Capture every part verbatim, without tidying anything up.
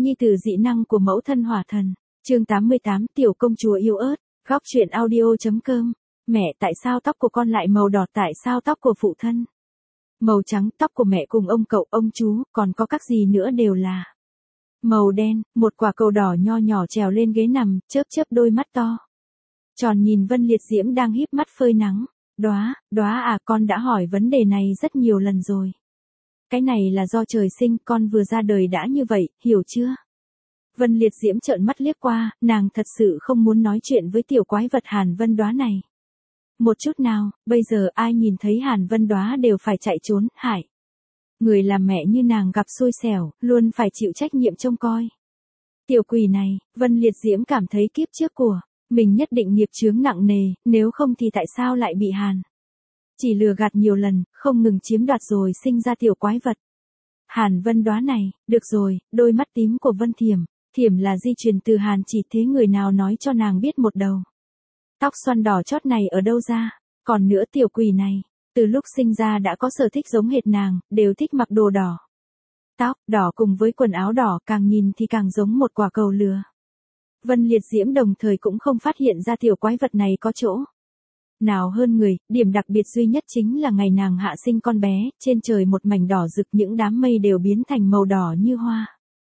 nhi tử dị năng của mẫu thân hỏa thần. Chương tám mươi tám, tiểu công chúa yếu ớt. Góc truyện audio.com. Mẹ, tại sao tóc của con lại màu đỏ, tại sao tóc của phụ thân màu trắng, tóc của mẹ cùng ông cậu, ông chú, còn có các gì nữa đều là màu đen. Một quả cầu đỏ nho nhỏ trèo lên ghế nằm, chớp chớp đôi mắt to tròn nhìn Vân Liệt Diễm đang híp mắt phơi nắng. Đóa, đóa à, con đã hỏi vấn đề này rất nhiều lần rồi. Cái này là do trời sinh, con vừa ra đời đã như vậy, hiểu chưa? Vân Liệt Diễm trợn mắt liếc qua, nàng thật sự không muốn nói chuyện với tiểu quái vật Hàn Vân Đóa này một chút nào. Bây giờ ai nhìn thấy Hàn Vân Đóa đều phải chạy trốn, hại. Người làm mẹ như nàng gặp xui xẻo, luôn phải chịu trách nhiệm trông coi tiểu quỷ này. Vân Liệt Diễm cảm thấy kiếp trước của mình nhất định nghiệp chướng nặng nề, nếu không thì tại sao lại bị Hàn chỉ lừa gạt nhiều lần, không ngừng chiếm đoạt rồi sinh ra tiểu quái vật Hàn Vân Đóa này. Được rồi, đôi mắt tím của Vân Thiểm, Thiểm là di truyền từ Hàn chỉ, thế người nào nói cho nàng biết một đầu tóc xoăn đỏ chót này ở đâu ra? Còn nữa, tiểu quỷ này, từ lúc sinh ra đã có sở thích giống hệt nàng, đều thích mặc đồ đỏ. Tóc đỏ cùng với quần áo đỏ, càng nhìn thì càng giống một quả cầu lửa. Vân Liệt Diễm đồng thời cũng không phát hiện ra tiểu quái vật này có chỗ nào hơn người. Điểm đặc biệt duy nhất chính là ngày nàng hạ sinh con bé, trên trời một mảnh đỏ rực, những đám mây đều biến thành màu đỏ như hoa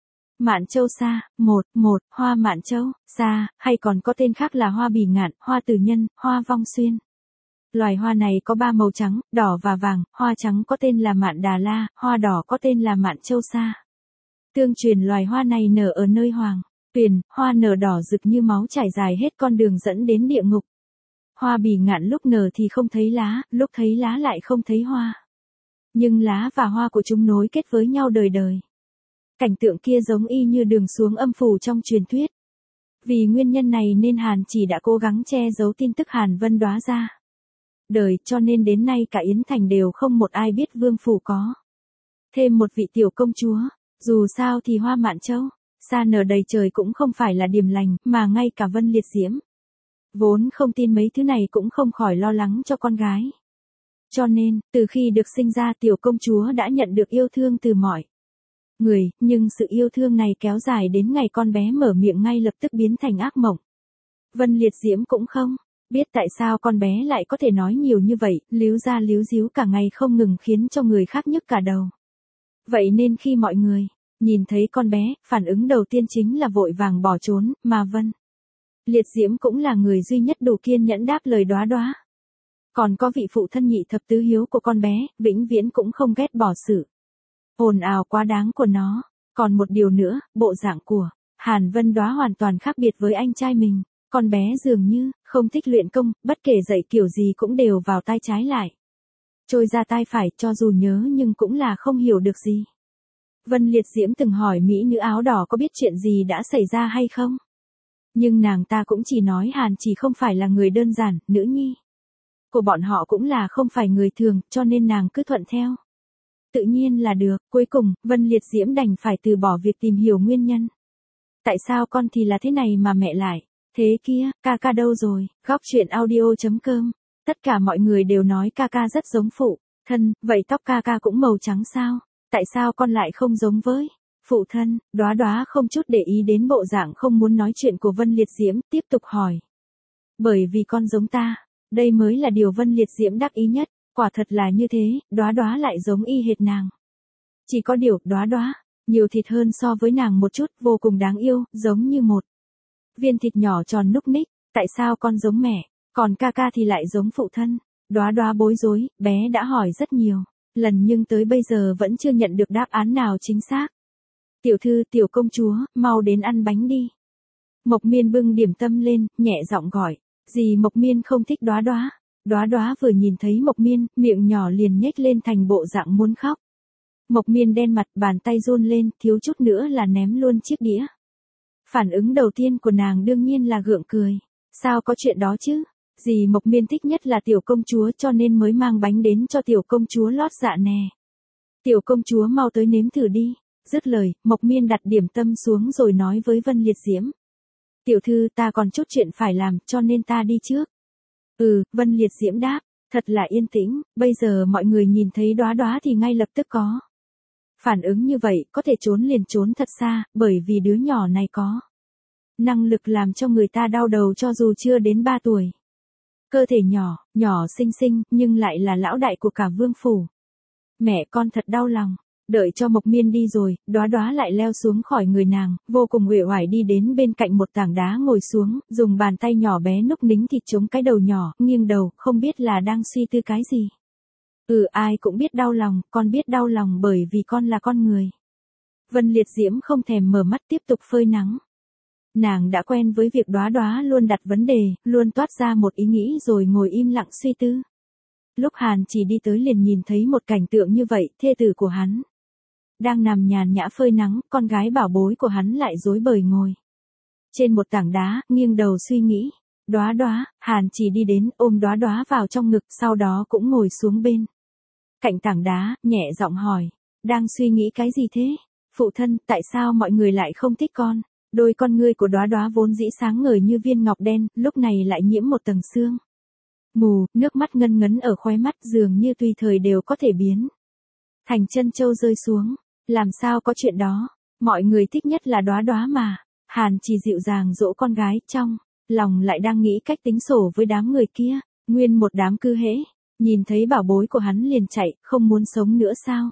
mạn châu sa. Một, một, hoa mạn châu, sa, hay còn có tên khác là hoa bỉ ngạn, hoa tử nhân, hoa vong xuyên. Loài hoa này có ba màu trắng, đỏ và vàng, hoa trắng có tên là mạn đà la, hoa đỏ có tên là mạn châu sa. Tương truyền loài hoa này nở ở nơi hoàng tuyền, hoa nở đỏ rực như máu trải dài hết con đường dẫn đến địa ngục. Hoa bỉ ngạn lúc nở thì không thấy lá, lúc thấy lá lại không thấy hoa. Nhưng lá và hoa của chúng nối kết với nhau đời đời. Cảnh tượng kia giống y như đường xuống âm phủ trong truyền thuyết. Vì nguyên nhân này nên Hàn chỉ đã cố gắng che giấu tin tức Hàn Vân Đóa ra đời, cho nên đến nay cả Yến Thành đều không một ai biết vương phủ có thêm một vị tiểu công chúa. Dù sao thì hoa mạn châu sa nở đầy trời cũng không phải là điềm lành, mà ngay cả Vân Liệt Diễm vốn không tin mấy thứ này cũng không khỏi lo lắng cho con gái. Cho nên, từ khi được sinh ra, tiểu công chúa đã nhận được yêu thương từ mọi người, nhưng sự yêu thương này kéo dài đến ngày con bé mở miệng ngay lập tức biến thành ác mộng. Vân Liệt Diễm cũng không biết tại sao con bé lại có thể nói nhiều như vậy, líu ra líu díu cả ngày không ngừng khiến cho người khác nhức cả đầu. Vậy nên khi mọi người nhìn thấy con bé, phản ứng đầu tiên chính là vội vàng bỏ trốn, mà Vân Liệt Diễm cũng là người duy nhất đủ kiên nhẫn đáp lời Đóa Đóa. Còn có vị phụ thân nhị thập tứ hiếu của con bé, vĩnh viễn cũng không ghét bỏ sự ồn ào quá đáng của nó. Còn một điều nữa, bộ dạng của Hàn Vân Đóa hoàn toàn khác biệt với anh trai mình. Con bé dường như không thích luyện công, bất kể dạy kiểu gì cũng đều vào tai trái lại trôi ra tai phải, cho dù nhớ nhưng cũng là không hiểu được gì. Vân Liệt Diễm từng hỏi mỹ nữ áo đỏ có biết chuyện gì đã xảy ra hay không, nhưng nàng ta cũng chỉ nói Hàn chỉ không phải là người đơn giản, nữ nhi của bọn họ cũng là không phải người thường, cho nên nàng cứ thuận theo tự nhiên là được. Cuối cùng, Vân Liệt Diễm đành phải từ bỏ việc tìm hiểu nguyên nhân. Tại sao con thì là thế này mà mẹ lại thế kia? Ca ca đâu rồi? Góc truyện audio.com. Tất cả mọi người đều nói ca ca rất giống phụ thân, vậy tóc ca ca cũng màu trắng sao? Tại sao con lại không giống với phụ thân? Đóa Đóa không chút để ý đến bộ dạng không muốn nói chuyện của Vân Liệt Diễm, tiếp tục hỏi. Bởi vì con giống ta. Đây mới là điều Vân Liệt Diễm đắc ý nhất. Quả thật là như thế, Đóa Đóa lại giống y hệt nàng. Chỉ có điều, Đóa Đóa nhiều thịt hơn so với nàng một chút, vô cùng đáng yêu, giống như một viên thịt nhỏ tròn núc ních. Tại sao con giống mẹ, còn ca ca thì lại giống phụ thân? Đóa Đóa bối rối, bé đã hỏi rất nhiều lần nhưng tới bây giờ vẫn chưa nhận được đáp án nào chính xác. Tiểu thư, tiểu công chúa, mau đến ăn bánh đi. Mộc Miên bưng điểm tâm lên, nhẹ giọng gọi. Dì Mộc Miên không thích Đóa Đóa. Đóa Đóa vừa nhìn thấy Mộc Miên, miệng nhỏ liền nhếch lên thành bộ dạng muốn khóc. Mộc Miên đen mặt, bàn tay run lên, thiếu chút nữa là ném luôn chiếc đĩa. Phản ứng đầu tiên của nàng đương nhiên là gượng cười. Sao có chuyện đó chứ? Dì Mộc Miên thích nhất là tiểu công chúa, cho nên mới mang bánh đến cho tiểu công chúa lót dạ nè. Tiểu công chúa mau tới nếm thử đi. Dứt lời, Mộc Miên đặt điểm tâm xuống rồi nói với Vân Liệt Diễm. Tiểu thư, ta còn chút chuyện phải làm, cho nên ta đi trước. Ừ, Vân Liệt Diễm đáp. Thật là yên tĩnh, bây giờ mọi người nhìn thấy Đóa Đóa thì ngay lập tức có Phản ứng như vậy có thể trốn liền trốn thật xa, bởi vì đứa nhỏ này có năng lực làm cho người ta đau đầu cho dù chưa đến ba tuổi. Cơ thể nhỏ, nhỏ xinh xinh, nhưng lại là lão đại của cả vương phủ. Mẹ con thật đau lòng. Đợi cho Mộc Miên đi rồi, Đóa Đóa lại leo xuống khỏi người nàng, vô cùng uể oải đi đến bên cạnh một tảng đá ngồi xuống, dùng bàn tay nhỏ bé núc nính thịt chống cái đầu nhỏ, nghiêng đầu, không biết là đang suy tư cái gì. Ừ, ai cũng biết đau lòng, con biết đau lòng bởi vì con là con người. Vân Liệt Diễm không thèm mở mắt tiếp tục phơi nắng. Nàng đã quen với việc Đóa Đóa luôn đặt vấn đề, luôn toát ra một ý nghĩ rồi ngồi im lặng suy tư. Lúc Hàn Chỉ đi tới liền nhìn thấy một cảnh tượng như vậy, thê tử của hắn đang nằm nhàn nhã phơi nắng, con gái bảo bối của hắn lại rối bời ngồi trên một tảng đá, nghiêng đầu suy nghĩ. Đóa Đóa, Hàn Chỉ đi đến, ôm Đóa Đóa vào trong ngực, sau đó cũng ngồi xuống bên cạnh tảng đá, nhẹ giọng hỏi, đang suy nghĩ cái gì thế? Phụ thân, tại sao mọi người lại không thích con? Đôi con ngươi của Đóa Đóa vốn dĩ sáng ngời như viên ngọc đen, lúc này lại nhiễm một tầng sương mù, nước mắt ngân ngấn ở khóe mắt dường như tùy thời đều có thể biến thành chân châu rơi xuống. Làm sao có chuyện đó? Mọi người thích nhất là Đóa Đóa mà. Hàn Chỉ dịu dàng dỗ con gái, trong lòng lại đang nghĩ cách tính sổ với đám người kia. Nguyên một đám cư hễ, nhìn thấy bảo bối của hắn liền chạy, không muốn sống nữa sao?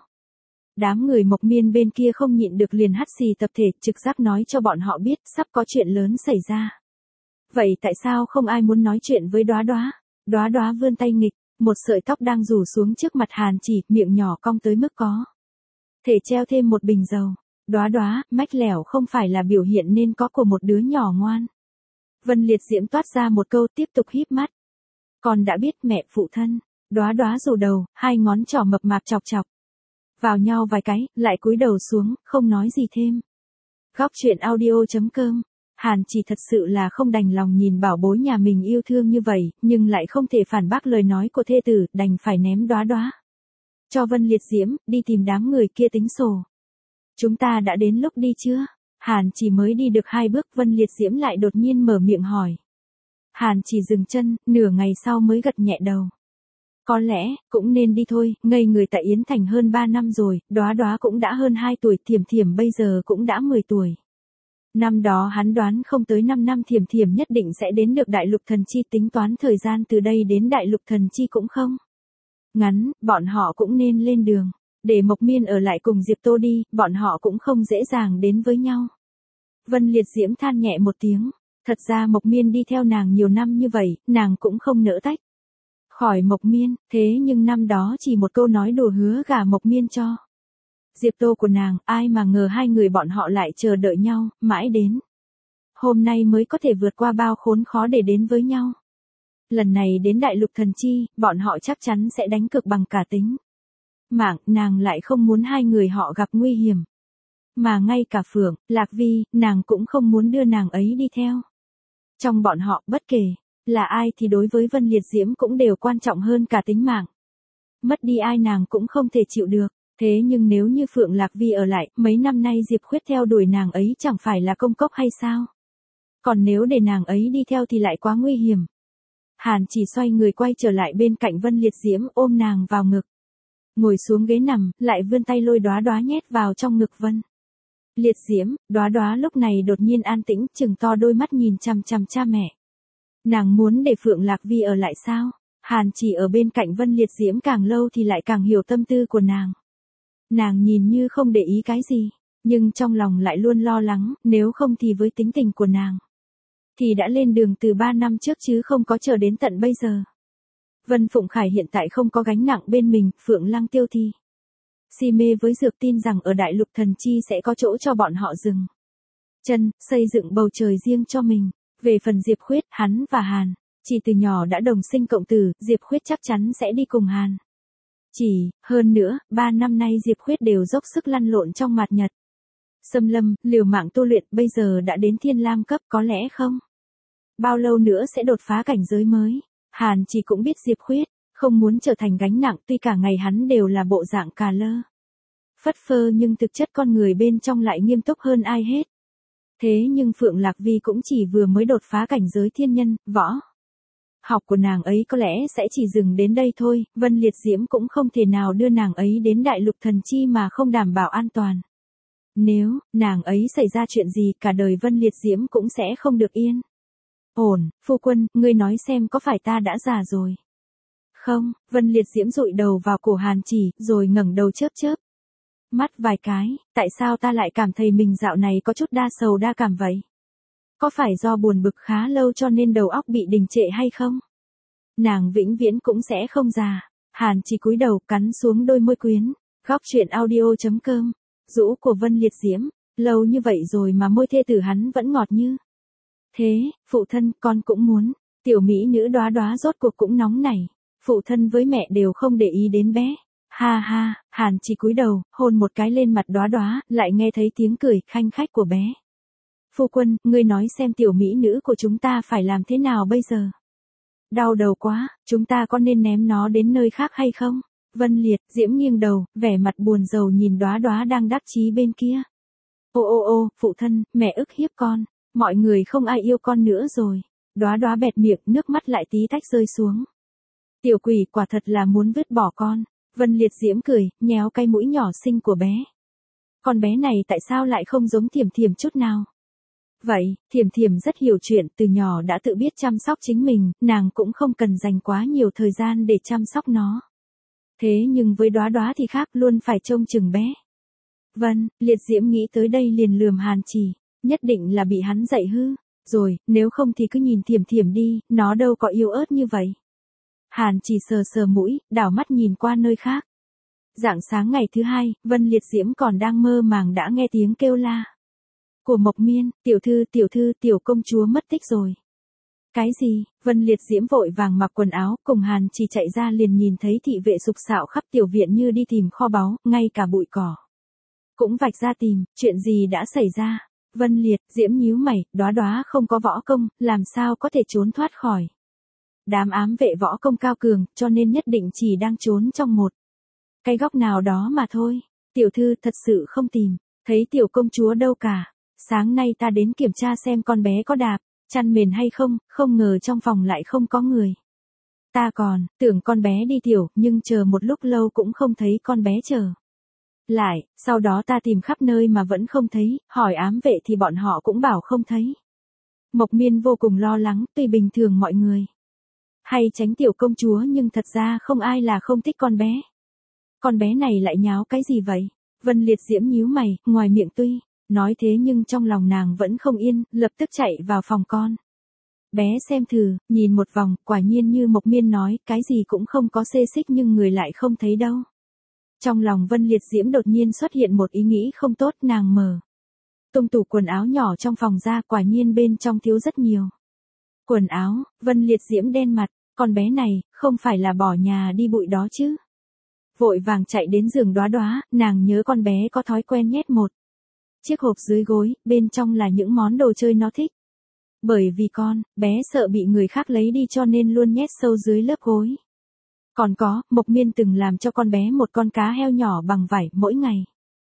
Đám người Mộc Miên bên kia không nhịn được liền hắt xì tập thể, trực giác nói cho bọn họ biết sắp có chuyện lớn xảy ra. Vậy tại sao không ai muốn nói chuyện với Đóa Đóa? Đóa Đóa vươn tay nghịch, một sợi tóc đang rủ xuống trước mặt Hàn Chỉ, miệng nhỏ cong tới mức có thể treo thêm một bình dầu. Đóa Đóa, mách lẻo không phải là biểu hiện nên có của một đứa nhỏ ngoan. Vân Liệt Diễm toát ra một câu, tiếp tục híp mắt. Con đã biết mẹ, phụ thân. Đóa Đóa rủ đầu, hai ngón trỏ mập mạp chọc chọc vào nhau vài cái, lại cúi đầu xuống, không nói gì thêm. Góc truyện audio chấm com. Hàn Chỉ thật sự là không đành lòng nhìn bảo bối nhà mình yêu thương như vậy, nhưng lại không thể phản bác lời nói của thê tử, đành phải ném Đóa Đóa cho Vân Liệt Diễm, đi tìm đám người kia tính sổ. Chúng ta đã đến lúc đi chưa? Hàn Chỉ mới đi được hai bước, Vân Liệt Diễm lại đột nhiên mở miệng hỏi. Hàn Chỉ dừng chân, nửa ngày sau mới gật nhẹ đầu. Có lẽ, cũng nên đi thôi, ngây người tại Yến Thành hơn ba năm rồi, Đóa Đóa cũng đã hơn hai tuổi, Thiểm Thiểm bây giờ cũng đã mười tuổi. Năm đó hắn đoán không tới năm năm Thiểm Thiểm nhất định sẽ đến được Đại Lục Thần Chi, tính toán thời gian từ đây đến Đại Lục Thần Chi cũng không ngắn, bọn họ cũng nên lên đường. Để Mộc Miên ở lại cùng Diệp Tô đi, bọn họ cũng không dễ dàng đến với nhau. Vân Liệt Diễm than nhẹ một tiếng. Thật ra Mộc Miên đi theo nàng nhiều năm như vậy, nàng cũng không nỡ tách khỏi Mộc Miên, thế nhưng năm đó chỉ một câu nói đùa hứa gả Mộc Miên cho Diệp Tô của nàng, ai mà ngờ hai người bọn họ lại chờ đợi nhau, mãi đến hôm nay mới có thể vượt qua bao khốn khó để đến với nhau. Lần này đến Đại Lục Thần Chi, bọn họ chắc chắn sẽ đánh cược bằng cả tính mạng, nàng lại không muốn hai người họ gặp nguy hiểm. Mà ngay cả Phượng, Lạc Vi, nàng cũng không muốn đưa nàng ấy đi theo. Trong bọn họ, bất kể là ai thì đối với Vân Liệt Diễm cũng đều quan trọng hơn cả tính mạng. Mất đi ai nàng cũng không thể chịu được. Thế nhưng nếu như Phượng Lạc Vi ở lại, mấy năm nay Diệp Khuyết theo đuổi nàng ấy chẳng phải là công cốc hay sao? Còn nếu để nàng ấy đi theo thì lại quá nguy hiểm. Hàn Chỉ xoay người quay trở lại bên cạnh Vân Liệt Diễm, ôm nàng vào ngực. Ngồi xuống ghế nằm, lại vươn tay lôi Đóa Đóa nhét vào trong ngực Vân Liệt Diễm. Đóa Đóa lúc này đột nhiên an tĩnh, trừng to đôi mắt nhìn chằm chằm cha mẹ. Nàng muốn để Phượng Lạc Vi ở lại sao? Hàn Chỉ ở bên cạnh Vân Liệt Diễm càng lâu thì lại càng hiểu tâm tư của nàng. Nàng nhìn như không để ý cái gì, nhưng trong lòng lại luôn lo lắng, nếu không thì với tính tình của nàng thì đã lên đường từ ba năm trước chứ không có chờ đến tận bây giờ. Vân Phụng Khải hiện tại không có gánh nặng bên mình, Phượng Lăng Tiêu thì si mê với dược, tin rằng ở Đại Lục Thần Chi sẽ có chỗ cho bọn họ dừng chân, xây dựng bầu trời riêng cho mình. Về phần Diệp Khuyết, hắn và Hàn Chỉ từ nhỏ đã đồng sinh cộng tử, Diệp Khuyết chắc chắn sẽ đi cùng Hàn Chỉ, hơn nữa, ba năm nay Diệp Khuyết đều dốc sức lăn lộn trong mạt nhật xâm lâm, liều mạng tu luyện, bây giờ đã đến Thiên Lam cấp, có lẽ không bao lâu nữa sẽ đột phá cảnh giới mới. Hàn Chỉ cũng biết Diệp Khuyết không muốn trở thành gánh nặng, tuy cả ngày hắn đều là bộ dạng cà lơ phất phơ nhưng thực chất con người bên trong lại nghiêm túc hơn ai hết. Thế nhưng Phượng Lạc Vi cũng chỉ vừa mới đột phá cảnh giới thiên nhân, võ học của nàng ấy có lẽ sẽ chỉ dừng đến đây thôi, Vân Liệt Diễm cũng không thể nào đưa nàng ấy đến đại lục thần chi mà không đảm bảo an toàn. Nếu, nàng ấy xảy ra chuyện gì cả đời Vân Liệt Diễm cũng sẽ không được yên. Ổn, phu quân, ngươi nói xem có phải ta đã già rồi? Không, Vân Liệt Diễm dụi đầu vào cổ Hàn Chỉ, rồi ngẩng đầu chớp chớp mắt vài cái, tại sao ta lại cảm thấy mình dạo này có chút đa sầu đa cảm vậy? Có phải do buồn bực khá lâu cho nên đầu óc bị đình trệ hay không? Nàng vĩnh viễn cũng sẽ không già. Hàn Chỉ cúi đầu cắn xuống đôi môi quyến. Góc truyện audio chấm com. Rũ của Vân Liệt Diễm, lâu như vậy rồi mà môi thê tử hắn vẫn ngọt như. Thế, phụ thân, con cũng muốn. Tiểu mỹ nữ đóa đóa rốt cuộc cũng nóng nảy. Phụ thân với mẹ đều không để ý đến bé. Ha ha, Hàn Chỉ cúi đầu, hôn một cái lên mặt đóa đóa, lại nghe thấy tiếng cười khanh khách của bé. Phu quân, ngươi nói xem tiểu mỹ nữ của chúng ta phải làm thế nào bây giờ? Đau đầu quá, chúng ta có nên ném nó đến nơi khác hay không? Vân Liệt Diễm nghiêng đầu, vẻ mặt buồn rầu nhìn đóa đóa đang đắc chí bên kia. Ô ô ô, phụ thân, mẹ ức hiếp con, mọi người không ai yêu con nữa rồi. Đóa đóa bẹt miệng, nước mắt lại tí tách rơi xuống. Tiểu quỷ quả thật là muốn vứt bỏ con. Vân Liệt Diễm cười, nhéo cái mũi nhỏ xinh của bé. Con bé này tại sao lại không giống Thiểm Thiểm chút nào? Vậy, Thiểm Thiểm rất hiểu chuyện, từ nhỏ đã tự biết chăm sóc chính mình, nàng cũng không cần dành quá nhiều thời gian để chăm sóc nó. Thế nhưng với đóa đóa thì khác, luôn phải trông chừng bé. Vân, Liệt Diễm nghĩ tới đây liền lườm Hàn Chỉ, nhất định là bị hắn dạy hư. Rồi, nếu không thì cứ nhìn Thiểm Thiểm đi, nó đâu có yếu ớt như vậy. Hàn Chỉ sờ sờ mũi, đảo mắt nhìn qua nơi khác. Rạng sáng ngày thứ hai, Vân Liệt Diễm còn đang mơ màng đã nghe tiếng kêu la của Mộc Miên, tiểu thư tiểu thư tiểu công chúa mất tích rồi. Cái gì? Vân Liệt Diễm vội vàng mặc quần áo, cùng Hàn Chỉ chạy ra liền nhìn thấy thị vệ sục sạo khắp tiểu viện như đi tìm kho báu, ngay cả bụi cỏ cũng vạch ra tìm, chuyện gì đã xảy ra? Vân Liệt Diễm nhíu mày, đóa đóa không có võ công, làm sao có thể trốn thoát khỏi đám ám vệ võ công cao cường, cho nên nhất định chỉ đang trốn trong một cái góc nào đó mà thôi. Tiểu thư thật sự không tìm thấy tiểu công chúa đâu cả. Sáng nay ta đến kiểm tra xem con bé có đạp chăn mền hay không, không ngờ trong phòng lại không có người. Ta còn tưởng con bé đi tiểu, nhưng chờ một lúc lâu cũng không thấy con bé trở lại, sau đó ta tìm khắp nơi mà vẫn không thấy, hỏi ám vệ thì bọn họ cũng bảo không thấy. Mộc Miên vô cùng lo lắng, tuy bình thường mọi người hay tránh tiểu công chúa nhưng thật ra không ai là không thích con bé. Con bé này lại nháo cái gì vậy? Vân Liệt Diễm nhíu mày, ngoài miệng tuy nói thế nhưng trong lòng nàng vẫn không yên, lập tức chạy vào phòng con bé xem thử, nhìn một vòng, quả nhiên như Mộc Miên nói, cái gì cũng không có xê xích nhưng người lại không thấy đâu. Trong lòng Vân Liệt Diễm đột nhiên xuất hiện một ý nghĩ không tốt, nàng mở tung tủ quần áo nhỏ trong phòng ra, quả nhiên bên trong thiếu rất nhiều quần áo. Vân Liệt Diễm đen mặt, con bé này, không phải là bỏ nhà đi bụi đó chứ? Vội vàng chạy đến giường đóa đóa, nàng nhớ con bé có thói quen nhét một chiếc hộp dưới gối, bên trong là những món đồ chơi nó thích. Bởi vì con bé sợ bị người khác lấy đi cho nên luôn nhét sâu dưới lớp gối. Còn có, Mộc Miên từng làm cho con bé một con cá heo nhỏ bằng vải, mỗi ngày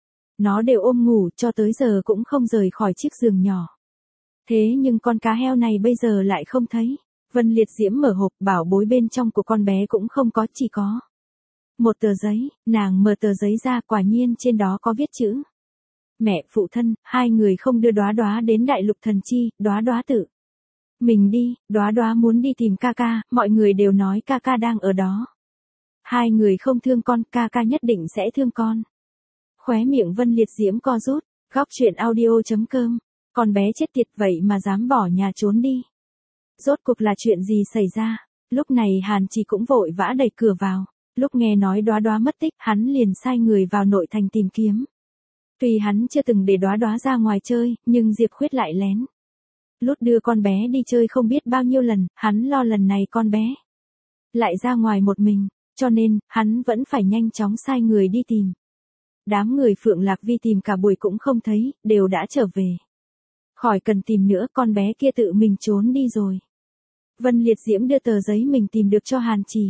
nó đều ôm ngủ, cho tới giờ cũng không rời khỏi chiếc giường nhỏ. Thế nhưng con cá heo này bây giờ lại không thấy. Vân Liệt Diễm mở hộp, bảo bối bên trong của con bé cũng không có, chỉ có một tờ giấy. Nàng mở tờ giấy ra, quả nhiên trên đó có viết chữ: mẹ, phụ thân, hai người không đưa đóa đóa đến đại lục thần chi, đóa đóa tự mình đi, đóa đóa muốn đi tìm ca ca, mọi người đều nói ca ca đang ở đó. Hai người không thương con, ca ca nhất định sẽ thương con. Khóe miệng Vân Liệt Diễm co rút. Góc truyện audio chấm com. Con bé chết tiệt vậy mà dám bỏ nhà trốn đi. Rốt cuộc là chuyện gì xảy ra? Lúc này Hàn Chỉ cũng vội vã đẩy cửa vào. Lúc nghe nói đóa đóa mất tích, hắn liền sai người vào nội thành tìm kiếm. Tuy hắn chưa từng để đóa đóa ra ngoài chơi, nhưng Diệp Khuyết lại lén lút đưa con bé đi chơi không biết bao nhiêu lần, hắn lo lần này con bé lại ra ngoài một mình, cho nên, hắn vẫn phải nhanh chóng sai người đi tìm. Đám người Phượng Lạc Vi tìm cả buổi cũng không thấy, đều đã trở về. Khỏi cần tìm nữa, con bé kia tự mình trốn đi rồi. Vân Liệt Diễm đưa tờ giấy mình tìm được cho Hàn Chỉ.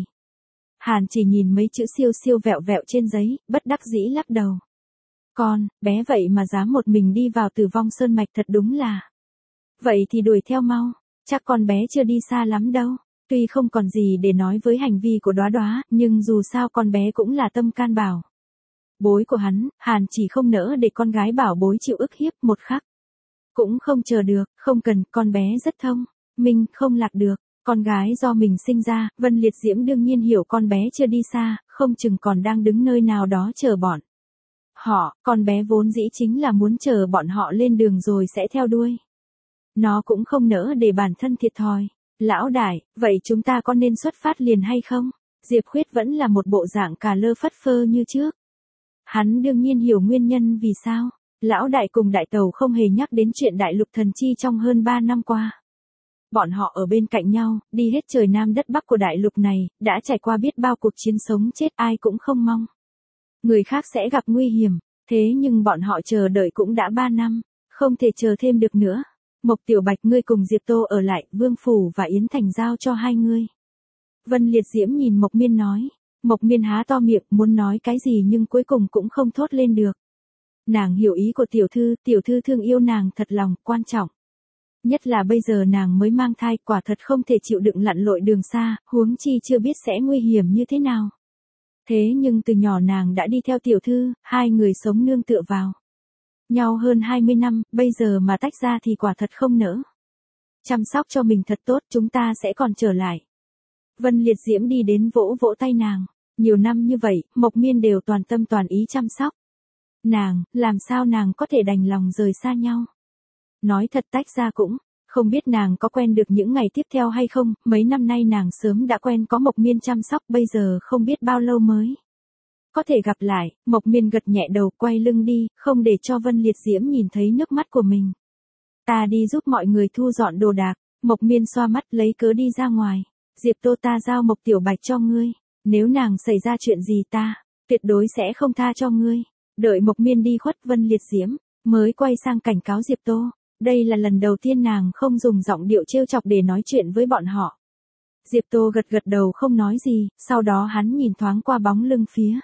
Hàn Chỉ nhìn mấy chữ siêu siêu vẹo vẹo trên giấy, bất đắc dĩ lắc đầu. Con, bé vậy mà dám một mình đi vào Tử Vong Sơn Mạch, thật đúng là. Vậy thì đuổi theo mau, chắc con bé chưa đi xa lắm đâu. Tuy không còn gì để nói với hành vi của Đóa Đóa, nhưng dù sao con bé cũng là tâm can bảo bối của hắn, Hàn chỉ không nỡ để con gái bảo bối chịu ức hiếp một khắc. Cũng không chờ được, không cần, con bé rất thông minh, không lạc được. Con gái do mình sinh ra, Vân Liệt Diễm đương nhiên hiểu con bé chưa đi xa, không chừng còn đang đứng nơi nào đó chờ bọn họ, con bé vốn dĩ chính là muốn chờ bọn họ lên đường rồi sẽ theo đuôi. Nó cũng không nỡ để bản thân thiệt thòi. Lão đại, vậy chúng ta có nên xuất phát liền hay không? Diệp Khuyết vẫn là một bộ dạng cà lơ phất phơ như trước. Hắn đương nhiên hiểu nguyên nhân vì sao. Lão đại cùng đại tàu không hề nhắc đến chuyện đại lục thần chi trong hơn ba năm qua. Bọn họ ở bên cạnh nhau, đi hết trời nam đất bắc của đại lục này, đã trải qua biết bao cuộc chiến sống chết, ai cũng không mong người khác sẽ gặp nguy hiểm. Thế nhưng bọn họ chờ đợi cũng đã ba năm, không thể chờ thêm được nữa. Mộc Tiểu Bạch, ngươi cùng Diệp Tô ở lại, Vương Phủ và Yến Thành giao cho hai ngươi. Vân Liệt Diễm nhìn Mộc Miên nói. Mộc Miên há to miệng, muốn nói cái gì nhưng cuối cùng cũng không thốt lên được. Nàng hiểu ý của tiểu thư, tiểu thư thương yêu nàng thật lòng, quan trọng. Nhất là bây giờ nàng mới mang thai, quả thật không thể chịu đựng lặn lội đường xa, huống chi chưa biết sẽ nguy hiểm như thế nào. Thế nhưng từ nhỏ nàng đã đi theo tiểu thư, hai người sống nương tựa vào nhau hơn hai mươi năm, bây giờ mà tách ra thì quả thật không nỡ. Chăm sóc cho mình thật tốt, chúng ta sẽ còn trở lại. Vân Liệt Diễm đi đến vỗ vỗ tay nàng. Nhiều năm như vậy, Mộc Miên đều toàn tâm toàn ý chăm sóc nàng, làm sao nàng có thể đành lòng rời xa nhau. Nói thật tách ra cũng, không biết nàng có quen được những ngày tiếp theo hay không, mấy năm nay nàng sớm đã quen có Mộc Miên chăm sóc, bây giờ không biết bao lâu mới có thể gặp lại. Mộc Miên gật nhẹ đầu, quay lưng đi, không để cho Vân Liệt Diễm nhìn thấy nước mắt của mình. Ta đi giúp mọi người thu dọn đồ đạc. Mộc Miên xoa mắt lấy cớ đi ra ngoài. Diệp Tô, ta giao Mộc Tiểu Bạch cho ngươi. Nếu nàng xảy ra chuyện gì ta, tuyệt đối sẽ không tha cho ngươi. Đợi Mộc Miên đi khuất, Vân Liệt Diễm mới quay sang cảnh cáo Diệp Tô. Đây là lần đầu tiên nàng không dùng giọng điệu trêu chọc để nói chuyện với bọn họ. Diệp Tô gật gật đầu không nói gì, sau đó hắn nhìn thoáng qua bóng lưng phía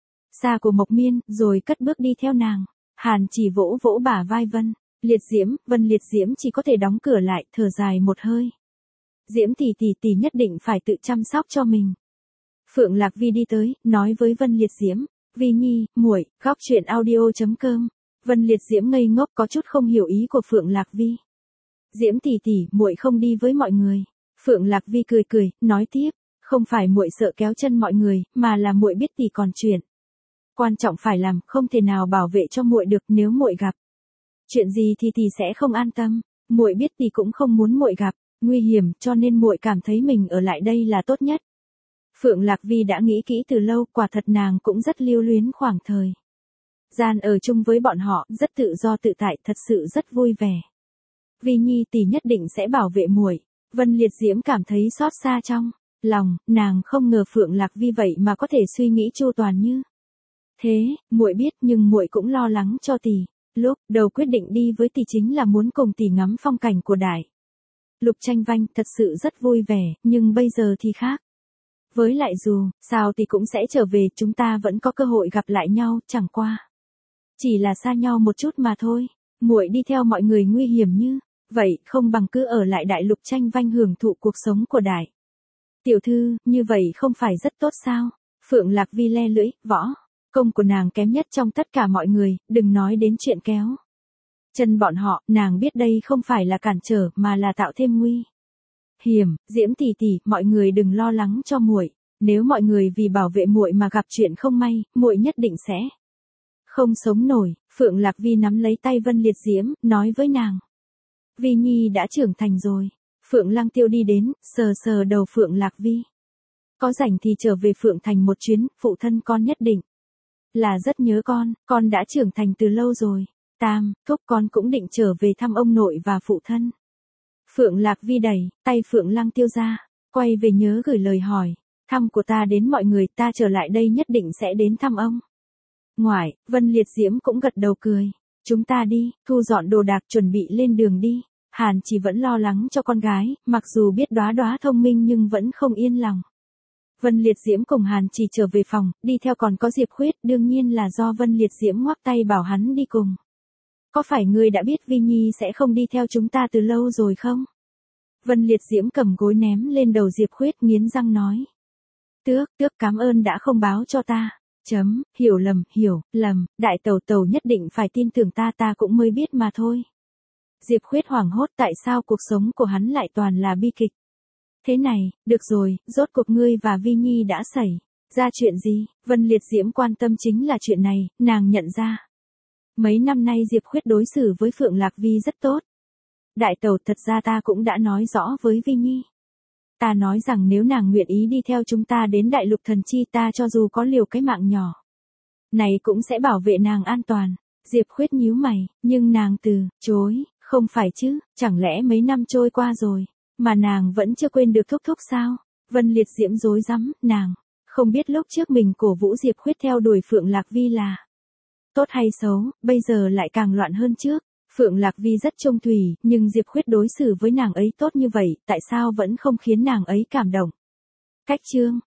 xa của Mộc Miên, rồi cất bước đi theo nàng. Hàn chỉ vỗ vỗ bả vai Vân Liệt Diễm, Vân Liệt Diễm chỉ có thể đóng cửa lại, thở dài một hơi. Diễm tỷ tỷ tỷ nhất định phải tự chăm sóc cho mình. Phượng Lạc Vi đi tới, nói với Vân Liệt Diễm, Vi Nhi, muội, góc truyện audio chấm com. Vân Liệt Diễm ngây ngốc, có chút không hiểu ý của Phượng Lạc Vi. Diễm tỷ tỷ, muội không đi với mọi người. Phượng Lạc Vi cười cười, nói tiếp, không phải muội sợ kéo chân mọi người, mà là muội biết tỷ còn chuyện quan trọng phải làm, không thể nào bảo vệ cho muội được, nếu muội gặp chuyện gì thì tỷ sẽ không an tâm. Muội biết tỷ cũng không muốn muội gặp nguy hiểm, cho nên muội cảm thấy mình ở lại đây là tốt nhất. Phượng Lạc Vi đã nghĩ kỹ từ lâu, quả thật nàng cũng rất lưu luyến khoảng thời gian ở chung với bọn họ, rất tự do tự tại, thật sự rất vui vẻ. Vi Nhi tỷ nhất định sẽ bảo vệ muội. Vân Liệt Diễm cảm thấy xót xa trong lòng, nàng không ngờ Phượng Lạc Vi vậy mà có thể suy nghĩ chu toàn như thế. Muội biết, nhưng muội cũng lo lắng cho tỷ. Lúc đầu quyết định đi với tỷ chính là muốn cùng tỷ ngắm phong cảnh của đại lục Tranh Vanh, thật sự rất vui vẻ, nhưng bây giờ thì khác. Với lại dù sao tỷ cũng sẽ trở về, chúng ta vẫn có cơ hội gặp lại nhau, chẳng qua chỉ là xa nhau một chút mà thôi. Muội đi theo mọi người nguy hiểm như vậy, không bằng cứ ở lại đại lục Tranh Vanh hưởng thụ cuộc sống của đại tiểu thư, như vậy không phải rất tốt sao? Phượng Lạc Vi le lưỡi, võ công của nàng kém nhất trong tất cả mọi người, đừng nói đến chuyện kéo chân bọn họ, nàng biết đây không phải là cản trở mà là tạo thêm nguy hiểm. Diễm tỷ tỷ, mọi người đừng lo lắng cho muội, nếu mọi người vì bảo vệ muội mà gặp chuyện không may, muội nhất định sẽ không sống nổi. Phượng Lạc Vi nắm lấy tay Vân Liệt Diễm, nói với nàng, Vi Nhi đã trưởng thành rồi. Phượng Lăng Tiêu đi đến, sờ sờ đầu Phượng Lạc Vi. Có rảnh thì trở về Phượng Thành một chuyến, phụ thân con nhất định là rất nhớ con, con đã trưởng thành từ lâu rồi. Tam, thúc, con cũng định trở về thăm ông nội và phụ thân. Phượng Lạc Vi đẩy tay Phượng Lăng Tiêu ra, quay về nhớ gửi lời hỏi thăm của ta đến mọi người, ta trở lại đây nhất định sẽ đến thăm ông ngoại. Vân Liệt Diễm cũng gật đầu cười. Chúng ta đi, thu dọn đồ đạc chuẩn bị lên đường đi. Hàn chỉ vẫn lo lắng cho con gái, mặc dù biết Đóa Đóa thông minh nhưng vẫn không yên lòng. Vân Liệt Diễm cùng Hàn chỉ trở về phòng, đi theo còn có Diệp Khuyết, đương nhiên là do Vân Liệt Diễm ngoắc tay bảo hắn đi cùng. Có phải ngươi đã biết Vi Nhi sẽ không đi theo chúng ta từ lâu rồi không? Vân Liệt Diễm cầm gối ném lên đầu Diệp Khuyết nghiến răng nói. Tước, tước cảm ơn đã không báo cho ta. Chấm, hiểu lầm, hiểu, lầm, đại tẩu tẩu nhất định phải tin tưởng ta ta cũng mới biết mà thôi. Diệp Khuyết hoảng hốt tại sao cuộc sống của hắn lại toàn là bi kịch. Thế này, được rồi, rốt cuộc ngươi và Vi Nhi đã xảy ra chuyện gì? Vân Liệt Diễm quan tâm chính là chuyện này, nàng nhận ra. Mấy năm nay Diệp Khuyết đối xử với Phượng Lạc Vi rất tốt. Đại tẩu thật ra ta cũng đã nói rõ với Vi Nhi. Ta nói rằng nếu nàng nguyện ý đi theo chúng ta đến đại lục thần chi ta cho dù có liều cái mạng nhỏ này cũng sẽ bảo vệ nàng an toàn. Diệp Khuyết nhíu mày, nhưng nàng từ chối, không phải chứ, chẳng lẽ mấy năm trôi qua rồi, mà nàng vẫn chưa quên được thúc thúc sao? Vân Liệt Diễm rối rắm, nàng không biết lúc trước mình cổ vũ Diệp Khuyết theo đuổi Phượng Lạc Vi là tốt hay xấu, bây giờ lại càng loạn hơn trước. Phượng Lạc Vi rất trung thủy, nhưng Diệp Khuyết đối xử với nàng ấy tốt như vậy, tại sao vẫn không khiến nàng ấy cảm động? Cách chương